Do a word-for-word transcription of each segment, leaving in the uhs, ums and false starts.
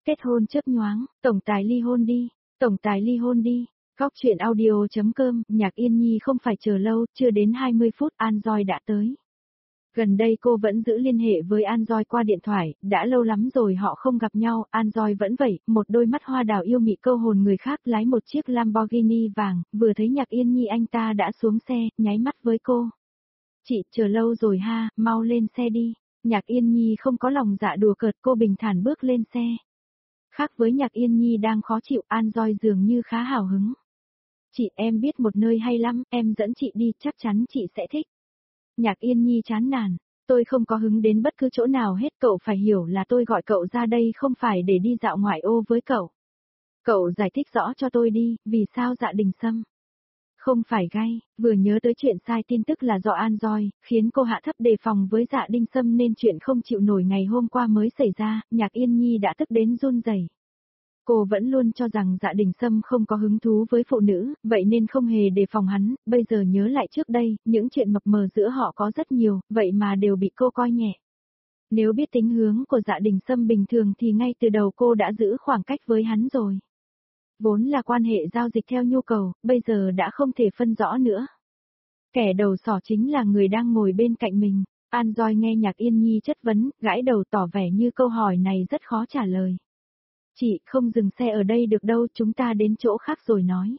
Kết hôn chớp nhoáng, tổng tài ly hôn đi, tổng tài ly hôn đi. Góc truyện audio.com, Nhạc Yên Nhi không phải chờ lâu, chưa đến hai mươi phút An Doi đã tới. Gần đây cô vẫn giữ liên hệ với An Doi qua điện thoại, đã lâu lắm rồi họ không gặp nhau, An Doi vẫn vậy, một đôi mắt hoa đào yêu mị câu hồn người khác lái một chiếc Lamborghini vàng, vừa thấy Nhạc Yên Nhi anh ta đã xuống xe, nháy mắt với cô. Chị, chờ lâu rồi ha, mau lên xe đi. Nhạc Yên Nhi không có lòng dạ đùa cợt, cô bình thản bước lên xe. Khác với Nhạc Yên Nhi đang khó chịu, An Doi dường như khá hào hứng. Chị, em biết một nơi hay lắm, em dẫn chị đi, chắc chắn chị sẽ thích. Nhạc Yên Nhi chán nản, tôi không có hứng đến bất cứ chỗ nào hết, cậu phải hiểu là tôi gọi cậu ra đây không phải để đi dạo ngoại ô với cậu. Cậu giải thích rõ cho tôi đi, vì sao Dạ Đình Sâm không phải gay, vừa nhớ tới chuyện sai tin tức là do An Doi, khiến cô hạ thấp đề phòng với Dạ Đình Sâm nên chuyện không chịu nổi ngày hôm qua mới xảy ra, Nhạc Yên Nhi đã tức đến run rẩy. Cô vẫn luôn cho rằng Dạ Đình Sâm không có hứng thú với phụ nữ, vậy nên không hề đề phòng hắn, bây giờ nhớ lại trước đây, những chuyện mập mờ giữa họ có rất nhiều, vậy mà đều bị cô coi nhẹ. Nếu biết tính hướng của Dạ Đình Sâm bình thường thì ngay từ đầu cô đã giữ khoảng cách với hắn rồi. Vốn là quan hệ giao dịch theo nhu cầu, bây giờ đã không thể phân rõ nữa. Kẻ đầu sỏ chính là người đang ngồi bên cạnh mình. An Doi nghe Nhạc Yên Nhi chất vấn, gãi đầu tỏ vẻ như câu hỏi này rất khó trả lời. Chị, không dừng xe ở đây được đâu, chúng ta đến chỗ khác rồi nói.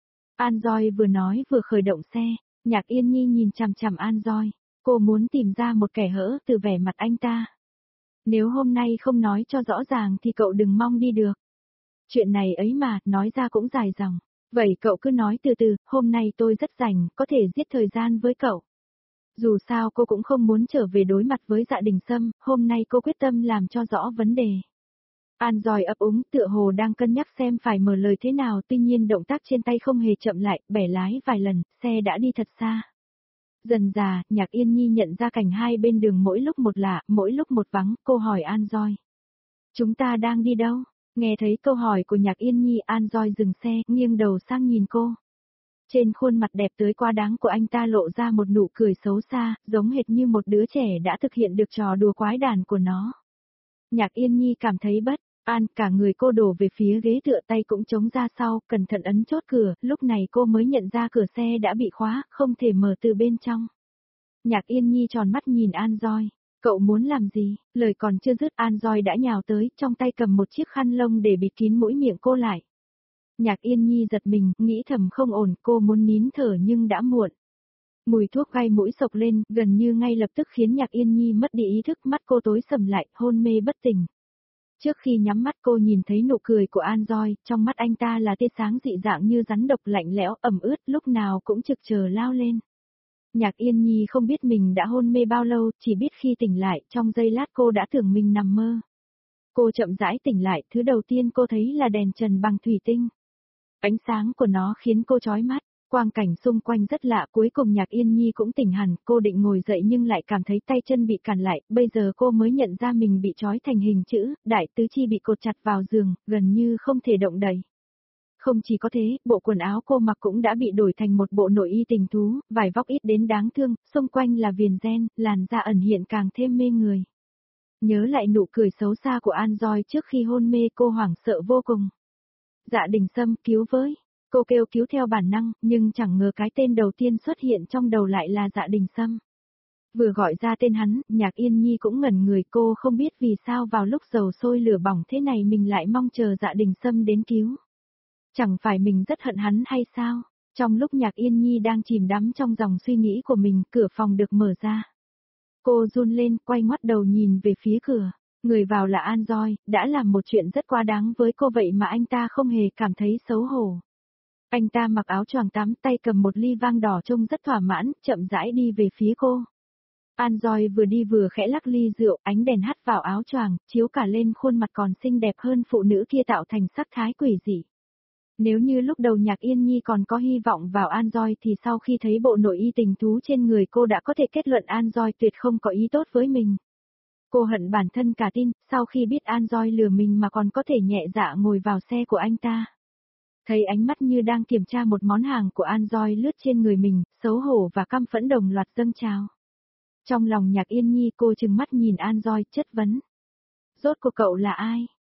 An Doi vừa nói vừa khởi động xe, Nhạc Yên Nhi nhìn chằm chằm An Doi, cô muốn tìm ra một kẻ hỡ từ vẻ mặt anh ta. Nếu hôm nay không nói cho rõ ràng thì cậu đừng mong đi được. Chuyện này ấy mà, nói ra cũng dài dòng. Vậy cậu cứ nói từ từ, hôm nay tôi rất rảnh, có thể giết thời gian với cậu. Dù sao cô cũng không muốn trở về đối mặt với Dạ Đình Sâm, hôm nay cô quyết tâm làm cho rõ vấn đề. An Doi ấp úng, tựa hồ đang cân nhắc xem phải mở lời thế nào, tuy nhiên động tác trên tay không hề chậm lại, bẻ lái vài lần, xe đã đi thật xa. Dần dà, Nhạc Yên Nhi nhận ra cảnh hai bên đường mỗi lúc một lạ, mỗi lúc một vắng, cô hỏi An Doi. Chúng ta đang đi đâu? Nghe thấy câu hỏi của Nhạc Yên Nhi, An Doi dừng xe, nghiêng đầu sang nhìn cô. Trên khuôn mặt đẹp tới quá đáng của anh ta lộ ra một nụ cười xấu xa, giống hệt như một đứa trẻ đã thực hiện được trò đùa quái đản của nó. Nhạc Yên Nhi cảm thấy bất an, cả người cô đổ về phía ghế tựa, tay cũng chống ra sau, cẩn thận ấn chốt cửa, lúc này cô mới nhận ra cửa xe đã bị khóa, không thể mở từ bên trong. Nhạc Yên Nhi tròn mắt nhìn An Doi. Cậu muốn làm gì? Lời còn chưa dứt An Doi đã nhào tới, trong tay cầm một chiếc khăn lông để bịt kín mũi miệng cô lại. Nhạc Yên Nhi giật mình, nghĩ thầm không ổn, cô muốn nín thở nhưng đã muộn. Mùi thuốc gai mũi sộc lên, gần như ngay lập tức khiến Nhạc Yên Nhi mất đi ý thức, mắt cô tối sầm lại, hôn mê bất tỉnh. Trước khi nhắm mắt cô nhìn thấy nụ cười của An Doi, trong mắt anh ta là tia sáng dị dạng như rắn độc lạnh lẽo, ẩm ướt, lúc nào cũng trực chờ lao lên. Nhạc Yên Nhi không biết mình đã hôn mê bao lâu, chỉ biết khi tỉnh lại, trong giây lát cô đã tưởng mình nằm mơ. Cô chậm rãi tỉnh lại, thứ đầu tiên cô thấy là đèn trần bằng thủy tinh. Ánh sáng của nó khiến cô chói mắt, quang cảnh xung quanh rất lạ, cuối cùng Nhạc Yên Nhi cũng tỉnh hẳn, cô định ngồi dậy nhưng lại cảm thấy tay chân bị cản lại, bây giờ cô mới nhận ra mình bị trói thành hình chữ, đại tứ chi bị cột chặt vào giường, gần như không thể động đậy. Không chỉ có thế, bộ quần áo cô mặc cũng đã bị đổi thành một bộ nội y tình thú, vải vóc ít đến đáng thương, xung quanh là viền ren, làn da ẩn hiện càng thêm mê người. Nhớ lại nụ cười xấu xa của An Doi trước khi hôn mê, cô hoảng sợ vô cùng. Dạ Đình Sâm, cứu với. Cô kêu cứu theo bản năng, nhưng chẳng ngờ cái tên đầu tiên xuất hiện trong đầu lại là Dạ Đình Sâm. Vừa gọi ra tên hắn, Nhạc Yên Nhi cũng ngẩn người, cô không biết vì sao vào lúc dầu sôi lửa bỏng thế này mình lại mong chờ Dạ Đình Sâm đến cứu. Chẳng phải mình rất hận hắn hay sao? Trong lúc Nhạc Yên Nhi đang chìm đắm trong dòng suy nghĩ của mình, cửa phòng được mở ra. Cô run lên, quay ngoắt đầu nhìn về phía cửa. Người vào là An Doi, đã làm một chuyện rất quá đáng với cô vậy mà anh ta không hề cảm thấy xấu hổ. Anh ta mặc áo choàng tắm, tay cầm một ly vang đỏ trông rất thỏa mãn, chậm rãi đi về phía cô. An Doi vừa đi vừa khẽ lắc ly rượu, ánh đèn hắt vào áo choàng, chiếu cả lên khuôn mặt còn xinh đẹp hơn phụ nữ kia tạo thành sắc thái quỷ dị. Nếu như lúc đầu Nhạc Yên Nhi còn có hy vọng vào An Doi thì sau khi thấy bộ nội y tình thú trên người cô đã có thể kết luận An Doi tuyệt không có ý tốt với mình. Cô hận bản thân cả tin, sau khi biết An Doi lừa mình mà còn có thể nhẹ dạ ngồi vào xe của anh ta. Thấy ánh mắt như đang kiểm tra một món hàng của An Doi lướt trên người mình, xấu hổ và căm phẫn đồng loạt dâng trào. Trong lòng Nhạc Yên Nhi cô trừng mắt nhìn An Doi chất vấn. Rốt cuộc cậu là ai?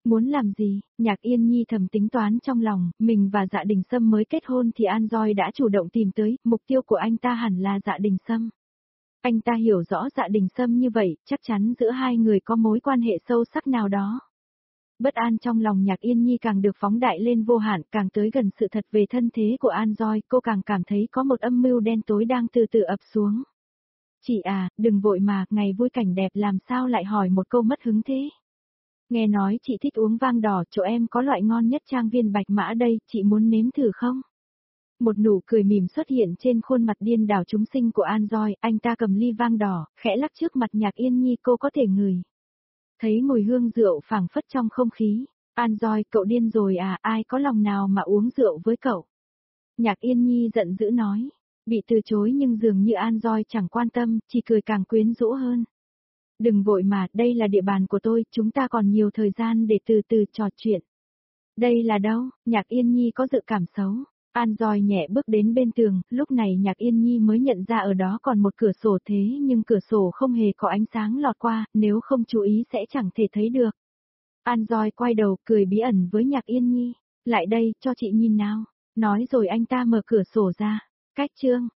Muốn làm gì? Nhạc Yên Nhi thầm tính toán trong lòng, mình và Dạ Đình Sâm mới kết hôn thì An Doi đã chủ động tìm tới, mục tiêu của anh ta hẳn là Dạ Đình Sâm. Anh ta hiểu rõ Dạ Đình Sâm như vậy, chắc chắn giữa hai người có mối quan hệ sâu sắc nào đó. Bất an trong lòng Nhạc Yên Nhi càng được phóng đại lên vô hạn, càng tới gần sự thật về thân thế của An Doi, cô càng cảm thấy có một âm mưu đen tối đang từ từ ập xuống. Chị à, đừng vội mà, ngày vui cảnh đẹp làm sao lại hỏi một câu mất hứng thế? Nghe nói chị thích uống vang đỏ, chỗ em có loại ngon nhất trang viên Bạch Mã đây, chị muốn nếm thử không? Một nụ cười mỉm xuất hiện trên khuôn mặt điên đảo chúng sinh của An Doi, anh ta cầm ly vang đỏ, khẽ lắc trước mặt Nhạc Yên Nhi, cô có thể ngửi. Thấy mùi hương rượu phảng phất trong không khí, An Doi, cậu điên rồi à, ai có lòng nào mà uống rượu với cậu? Nhạc Yên Nhi giận dữ nói, bị từ chối nhưng dường như An Doi chẳng quan tâm, chỉ cười càng quyến rũ hơn. Đừng vội mà, đây là địa bàn của tôi, chúng ta còn nhiều thời gian để từ từ trò chuyện. Đây là đâu? Nhạc Yên Nhi có dự cảm xấu. An Doi nhẹ bước đến bên tường, lúc này Nhạc Yên Nhi mới nhận ra ở đó còn một cửa sổ thế nhưng cửa sổ không hề có ánh sáng lọt qua, nếu không chú ý sẽ chẳng thể thấy được. An Doi quay đầu cười bí ẩn với Nhạc Yên Nhi. Lại đây, cho chị nhìn nào. Nói rồi anh ta mở cửa sổ ra. Cách chương.